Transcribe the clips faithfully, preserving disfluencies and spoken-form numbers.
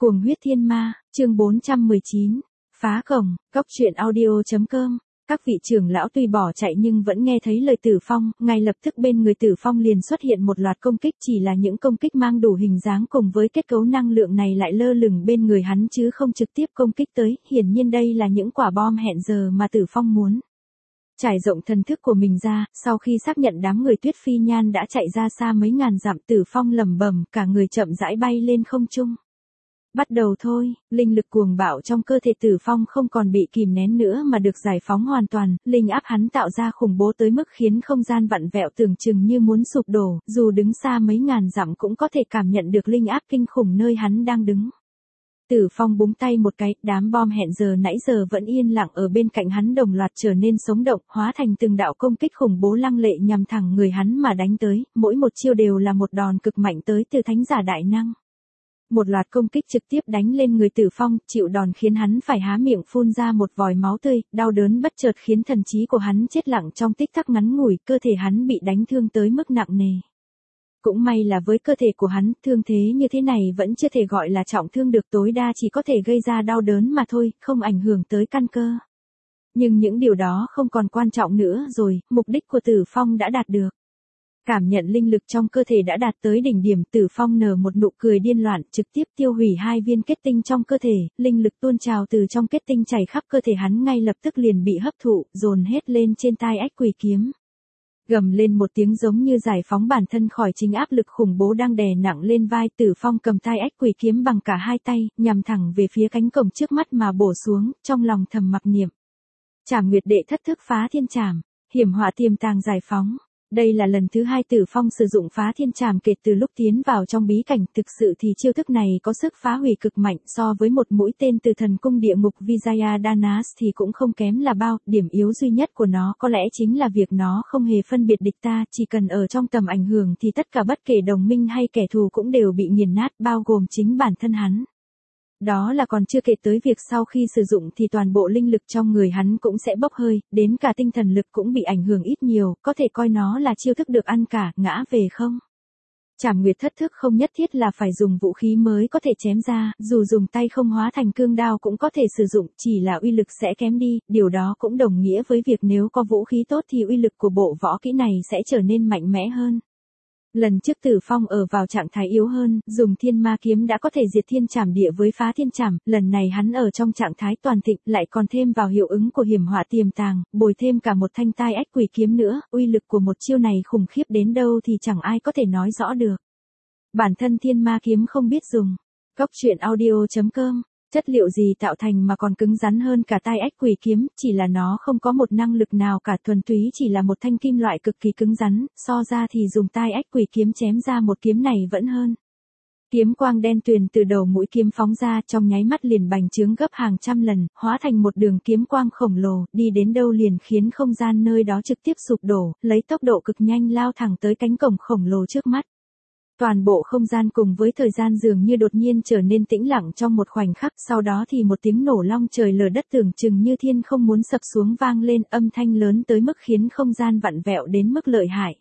Cuồng huyết thiên ma, chương bốn trăm mười chín, phá cổng, cóc truyện audio.com. Các vị trưởng lão tuy bỏ chạy nhưng vẫn nghe thấy lời Tử Phong, ngay lập tức bên người Tử Phong liền xuất hiện một loạt công kích, chỉ là những công kích mang đủ hình dáng cùng với kết cấu năng lượng này lại lơ lửng bên người hắn chứ không trực tiếp công kích tới, hiển nhiên đây là những quả bom hẹn giờ mà Tử Phong muốn. Trải rộng thần thức của mình ra, sau khi xác nhận đám người Tuyết Phi Nhan đã chạy ra xa mấy ngàn dặm, Tử Phong lẩm bẩm, cả người chậm rãi bay lên không trung. Bắt đầu thôi, linh lực cuồng bạo trong cơ thể Tử Phong không còn bị kìm nén nữa mà được giải phóng hoàn toàn, linh áp hắn tạo ra khủng bố tới mức khiến không gian vặn vẹo tưởng chừng như muốn sụp đổ, dù đứng xa mấy ngàn dặm cũng có thể cảm nhận được linh áp kinh khủng nơi hắn đang đứng. Tử Phong búng tay một cái, đám bom hẹn giờ nãy giờ vẫn yên lặng ở bên cạnh hắn đồng loạt trở nên sống động, hóa thành từng đạo công kích khủng bố lăng lệ nhằm thẳng người hắn mà đánh tới, mỗi một chiêu đều là một đòn cực mạnh tới từ thánh giả đại năng. Một loạt công kích trực tiếp đánh lên người Tử Phong, chịu đòn khiến hắn phải há miệng phun ra một vòi máu tươi, đau đớn bất chợt khiến thần trí của hắn chết lặng trong tích tắc ngắn ngủi, cơ thể hắn bị đánh thương tới mức nặng nề. Cũng may là với cơ thể của hắn, thương thế như thế này vẫn chưa thể gọi là trọng thương được, tối đa chỉ có thể gây ra đau đớn mà thôi, không ảnh hưởng tới căn cơ. Nhưng những điều đó không còn quan trọng nữa rồi, mục đích của Tử Phong đã đạt được. Cảm nhận linh lực trong cơ thể đã đạt tới đỉnh điểm, Tử Phong nở một nụ cười điên loạn, trực tiếp tiêu hủy hai viên kết tinh trong cơ thể, linh lực tuôn trào từ trong kết tinh chảy khắp cơ thể hắn ngay lập tức liền bị hấp thụ, dồn hết lên trên tai ách quỷ kiếm. Gầm lên một tiếng giống như giải phóng bản thân khỏi chính áp lực khủng bố đang đè nặng lên vai, Tử Phong cầm tai ách quỷ kiếm bằng cả hai tay, nhằm thẳng về phía cánh cổng trước mắt mà bổ xuống, trong lòng thầm mặc niệm. Trảm Nguyệt đệ thất thức phá thiên trảm, hiểm họa tiềm tàng giải phóng. Đây là lần thứ hai Tử Phong sử dụng phá thiên trảm kể từ lúc tiến vào trong bí cảnh, thực sự thì chiêu thức này có sức phá hủy cực mạnh, so với một mũi tên từ thần cung địa ngục Vijaya Danas thì cũng không kém là bao, điểm yếu duy nhất của nó có lẽ chính là việc nó không hề phân biệt địch ta, chỉ cần ở trong tầm ảnh hưởng thì tất cả bất kể đồng minh hay kẻ thù cũng đều bị nghiền nát, bao gồm chính bản thân hắn. Đó là còn chưa kể tới việc sau khi sử dụng thì toàn bộ linh lực trong người hắn cũng sẽ bốc hơi, đến cả tinh thần lực cũng bị ảnh hưởng ít nhiều, có thể coi nó là chiêu thức được ăn cả, ngã về không. Trảm Nguyệt thất thức không nhất thiết là phải dùng vũ khí mới có thể chém ra, dù dùng tay không hóa thành cương đao cũng có thể sử dụng, chỉ là uy lực sẽ kém đi, điều đó cũng đồng nghĩa với việc nếu có vũ khí tốt thì uy lực của bộ võ kỹ này sẽ trở nên mạnh mẽ hơn. Lần trước Tử Phong ở vào trạng thái yếu hơn, dùng thiên ma kiếm đã có thể diệt thiên trảm địa với phá thiên trảm, lần này hắn ở trong trạng thái toàn thịnh, lại còn thêm vào hiệu ứng của hiểm họa tiềm tàng, bồi thêm cả một thanh tai ách quỷ kiếm nữa, uy lực của một chiêu này khủng khiếp đến đâu thì chẳng ai có thể nói rõ được. Bản thân thiên ma kiếm không biết dùng. Cóc truyện audio.com. Chất liệu gì tạo thành mà còn cứng rắn hơn cả tai ách quỷ kiếm, chỉ là nó không có một năng lực nào cả, thuần túy chỉ là một thanh kim loại cực kỳ cứng rắn, so ra thì dùng tai ách quỷ kiếm chém ra một kiếm này vẫn hơn. Kiếm quang đen tuyền từ đầu mũi kiếm phóng ra, trong nháy mắt liền bành trướng gấp hàng trăm lần, hóa thành một đường kiếm quang khổng lồ, đi đến đâu liền khiến không gian nơi đó trực tiếp sụp đổ, lấy tốc độ cực nhanh lao thẳng tới cánh cổng khổng lồ trước mắt. Toàn bộ không gian cùng với thời gian dường như đột nhiên trở nên tĩnh lặng trong một khoảnh khắc, sau đó thì một tiếng nổ long trời lở đất tưởng chừng như thiên không muốn sập xuống vang lên, âm thanh lớn tới mức khiến không gian vặn vẹo đến mức lợi hại.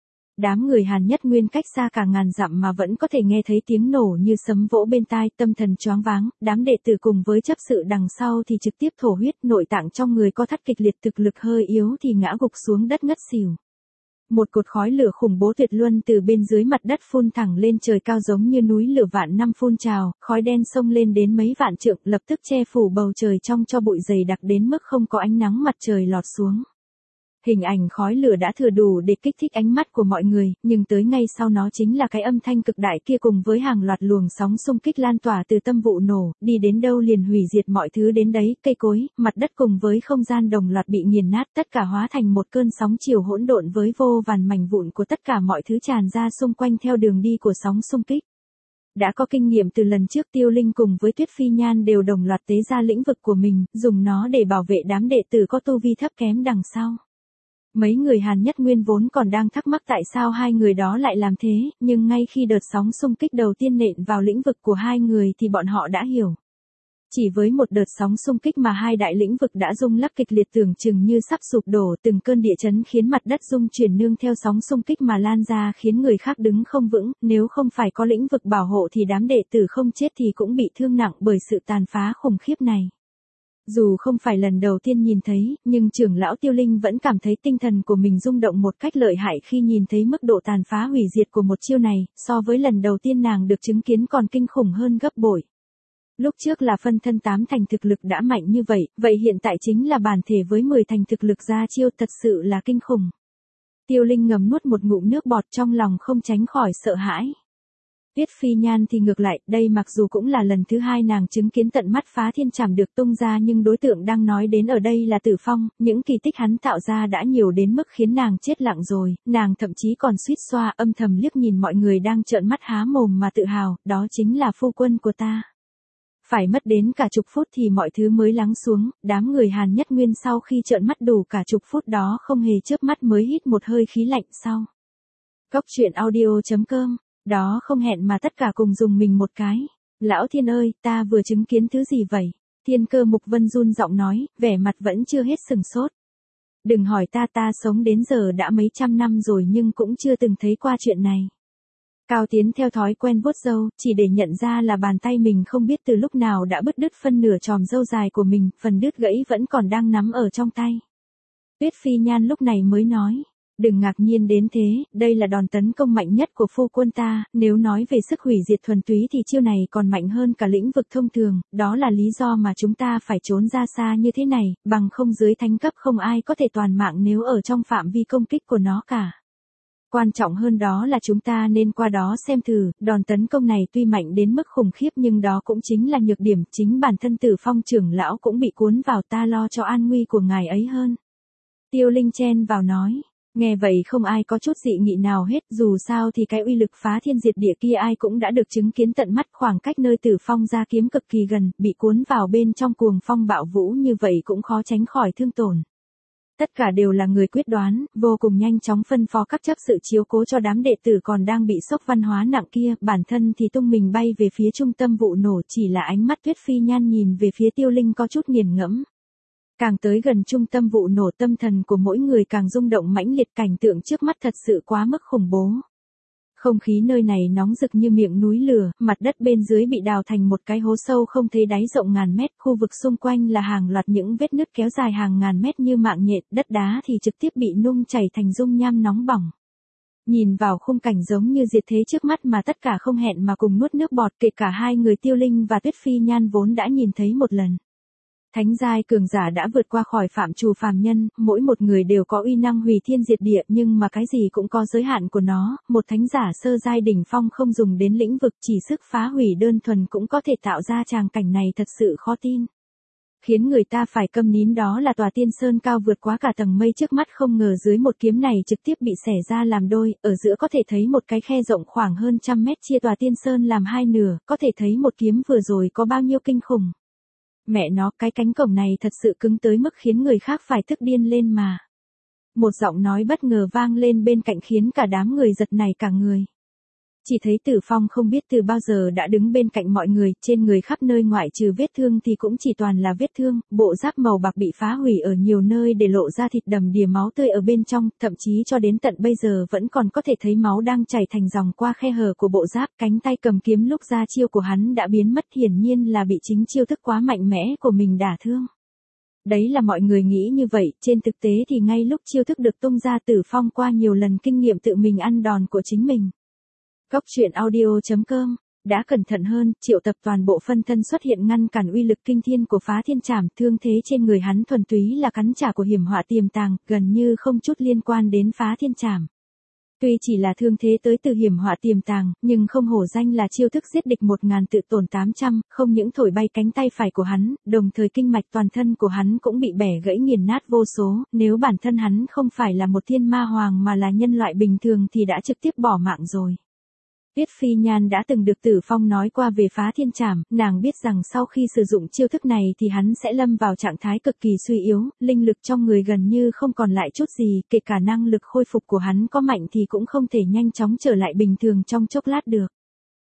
Đám người Hàn Nhất Nguyên cách xa cả ngàn dặm mà vẫn có thể nghe thấy tiếng nổ như sấm vỗ bên tai, tâm thần choáng váng, đám đệ tử cùng với chấp sự đằng sau thì trực tiếp thổ huyết, nội tạng trong người co thắt kịch liệt, thực lực hơi yếu thì ngã gục xuống đất ngất xỉu. Một cột khói lửa khủng bố tuyệt luân từ bên dưới mặt đất phun thẳng lên trời cao giống như núi lửa vạn năm phun trào, khói đen xông lên đến mấy vạn trượng, lập tức che phủ bầu trời trong cho bụi dày đặc đến mức không có ánh nắng mặt trời lọt xuống. Hình ảnh khói lửa đã thừa đủ để kích thích ánh mắt của mọi người, nhưng tới ngay sau nó chính là cái âm thanh cực đại kia cùng với hàng loạt luồng sóng xung kích lan tỏa từ tâm vụ nổ, đi đến đâu liền hủy diệt mọi thứ đến đấy, cây cối, mặt đất cùng với không gian đồng loạt bị nghiền nát, tất cả hóa thành một cơn sóng chiều hỗn độn với vô vàn mảnh vụn của tất cả mọi thứ tràn ra xung quanh theo đường đi của sóng xung kích. Đã có kinh nghiệm từ lần trước, Tiêu Linh cùng với Tuyết Phi Nhan đều đồng loạt tế ra lĩnh vực của mình, dùng nó để bảo vệ đám đệ tử có tu vi thấp kém đằng sau. Mấy người Hàn Nhất Nguyên vốn còn đang thắc mắc tại sao hai người đó lại làm thế, nhưng ngay khi đợt sóng xung kích đầu tiên nện vào lĩnh vực của hai người thì bọn họ đã hiểu. Chỉ với một đợt sóng xung kích mà hai đại lĩnh vực đã rung lắc kịch liệt tưởng chừng như sắp sụp đổ, từng cơn địa chấn khiến mặt đất rung chuyển nương theo sóng xung kích mà lan ra khiến người khác đứng không vững, nếu không phải có lĩnh vực bảo hộ thì đám đệ tử không chết thì cũng bị thương nặng bởi sự tàn phá khủng khiếp này. Dù không phải lần đầu tiên nhìn thấy, nhưng trưởng lão Tiêu Linh vẫn cảm thấy tinh thần của mình rung động một cách lợi hại khi nhìn thấy mức độ tàn phá hủy diệt của một chiêu này, so với lần đầu tiên nàng được chứng kiến còn kinh khủng hơn gấp bội. Lúc trước là phân thân tám thành thực lực đã mạnh như vậy, vậy hiện tại chính là bản thể với mười thành thực lực ra chiêu, thật sự là kinh khủng. Tiêu Linh ngầm nuốt một ngụm nước bọt, trong lòng không tránh khỏi sợ hãi. Tuyết Phi Nhan thì ngược lại, đây mặc dù cũng là lần thứ hai nàng chứng kiến tận mắt phá thiên trảm được tung ra, nhưng đối tượng đang nói đến ở đây là Tử Phong, những kỳ tích hắn tạo ra đã nhiều đến mức khiến nàng chết lặng rồi, nàng thậm chí còn suýt xoa âm thầm liếc nhìn mọi người đang trợn mắt há mồm mà tự hào, đó chính là phu quân của ta. Phải mất đến cả chục phút thì mọi thứ mới lắng xuống, đám người Hàn Nhất Nguyên sau khi trợn mắt đủ cả chục phút đó không hề chớp mắt mới hít một hơi khí lạnh sau. Cốc truyện audio chấm com, đó không hẹn mà tất cả cùng dùng mình một cái. Lão Thiên ơi, ta vừa chứng kiến thứ gì vậy? Thiên Cơ Mục Vân run giọng nói, vẻ mặt vẫn chưa hết sừng sốt. Đừng hỏi ta, ta sống đến giờ đã mấy trăm năm rồi nhưng cũng chưa từng thấy qua chuyện này. Cao Tiến theo thói quen vuốt râu, chỉ để nhận ra là bàn tay mình không biết từ lúc nào đã bứt đứt phân nửa chòm râu dài của mình, phần đứt gãy vẫn còn đang nắm ở trong tay. Tuyết Phi Nhan lúc này mới nói, đừng ngạc nhiên đến thế, đây là đòn tấn công mạnh nhất của phu quân ta, nếu nói về sức hủy diệt thuần túy thì chiêu này còn mạnh hơn cả lĩnh vực thông thường, đó là lý do mà chúng ta phải trốn ra xa như thế này, bằng không dưới thánh cấp không ai có thể toàn mạng nếu ở trong phạm vi công kích của nó cả. Quan trọng hơn đó là chúng ta nên qua đó xem thử, đòn tấn công này tuy mạnh đến mức khủng khiếp nhưng đó cũng chính là nhược điểm, chính bản thân Tử Phong trưởng lão cũng bị cuốn vào, ta lo cho an nguy của ngài ấy hơn. Tiêu Linh chen vào nói, nghe vậy không ai có chút dị nghị nào hết, dù sao thì cái uy lực phá thiên diệt địa kia ai cũng đã được chứng kiến tận mắt, khoảng cách nơi Tử Phong ra kiếm cực kỳ gần, bị cuốn vào bên trong cuồng phong bạo vũ như vậy cũng khó tránh khỏi thương tổn. Tất cả đều là người quyết đoán, vô cùng nhanh chóng phân phó các chấp sự chiếu cố cho đám đệ tử còn đang bị sốc văn hóa nặng kia, bản thân thì tung mình bay về phía trung tâm vụ nổ, chỉ là ánh mắt Tuyết Phi Nhan nhìn về phía Tiêu Linh có chút nghiền ngẫm. Càng tới gần trung tâm vụ nổ, tâm thần của mỗi người càng rung động mãnh liệt, cảnh tượng trước mắt thật sự quá mức khủng bố. Không khí nơi này nóng rực như miệng núi lửa, mặt đất bên dưới bị đào thành một cái hố sâu không thấy đáy rộng ngàn mét, khu vực xung quanh là hàng loạt những vết nứt kéo dài hàng ngàn mét như mạng nhện, đất đá thì trực tiếp bị nung chảy thành dung nham nóng bỏng. Nhìn vào khung cảnh giống như diệt thế trước mắt mà tất cả không hẹn mà cùng nuốt nước bọt, kể cả hai người Tiêu Linh và Tuyết Phi Nhan vốn đã nhìn thấy một lần. Thánh giai cường giả đã vượt qua khỏi phạm trù phàm nhân, mỗi một người đều có uy năng hủy thiên diệt địa, nhưng mà cái gì cũng có giới hạn của nó, một thánh giả sơ giai đỉnh phong không dùng đến lĩnh vực, chỉ sức phá hủy đơn thuần cũng có thể tạo ra tràng cảnh này, thật sự khó tin. Khiến người ta phải câm nín đó là tòa tiên sơn cao vượt quá cả tầng mây trước mắt, không ngờ dưới một kiếm này trực tiếp bị xẻ ra làm đôi, ở giữa có thể thấy một cái khe rộng khoảng hơn trăm mét chia tòa tiên sơn làm hai nửa, có thể thấy một kiếm vừa rồi có bao nhiêu kinh khủng. Mẹ nó, cái cánh cổng này thật sự cứng tới mức khiến người khác phải tức điên lên mà. Một giọng nói bất ngờ vang lên bên cạnh khiến cả đám người giật nảy cả người. Chỉ thấy Tử Phong không biết từ bao giờ đã đứng bên cạnh mọi người, trên người khắp nơi ngoại trừ vết thương thì cũng chỉ toàn là vết thương, bộ giáp màu bạc bị phá hủy ở nhiều nơi để lộ ra thịt đầm đìa máu tươi ở bên trong, thậm chí cho đến tận bây giờ vẫn còn có thể thấy máu đang chảy thành dòng qua khe hở của bộ giáp, cánh tay cầm kiếm lúc ra chiêu của hắn đã biến mất, hiển nhiên là bị chính chiêu thức quá mạnh mẽ của mình đả thương. Đấy là mọi người nghĩ như vậy, trên thực tế thì ngay lúc chiêu thức được tung ra, Tử Phong qua nhiều lần kinh nghiệm tự mình ăn đòn của chính mình. Cốc truyện audio chấm com đã cẩn thận hơn, triệu tập toàn bộ phân thân xuất hiện ngăn cản uy lực kinh thiên của phá thiên trảm, thương thế trên người hắn thuần túy là cắn trả của hiểm họa tiềm tàng, gần như không chút liên quan đến phá thiên trảm. Tuy chỉ là thương thế tới từ hiểm họa tiềm tàng, nhưng không hổ danh là chiêu thức giết địch một ngàn tự tổn tám trăm, không những thổi bay cánh tay phải của hắn, đồng thời kinh mạch toàn thân của hắn cũng bị bẻ gãy nghiền nát vô số, nếu bản thân hắn không phải là một thiên ma hoàng mà là nhân loại bình thường thì đã trực tiếp bỏ mạng rồi. Tuyết Phi Nhan đã từng được Tử Phong nói qua về phá thiên trảm, nàng biết rằng sau khi sử dụng chiêu thức này thì hắn sẽ lâm vào trạng thái cực kỳ suy yếu, linh lực trong người gần như không còn lại chút gì, kể cả năng lực khôi phục của hắn có mạnh thì cũng không thể nhanh chóng trở lại bình thường trong chốc lát được.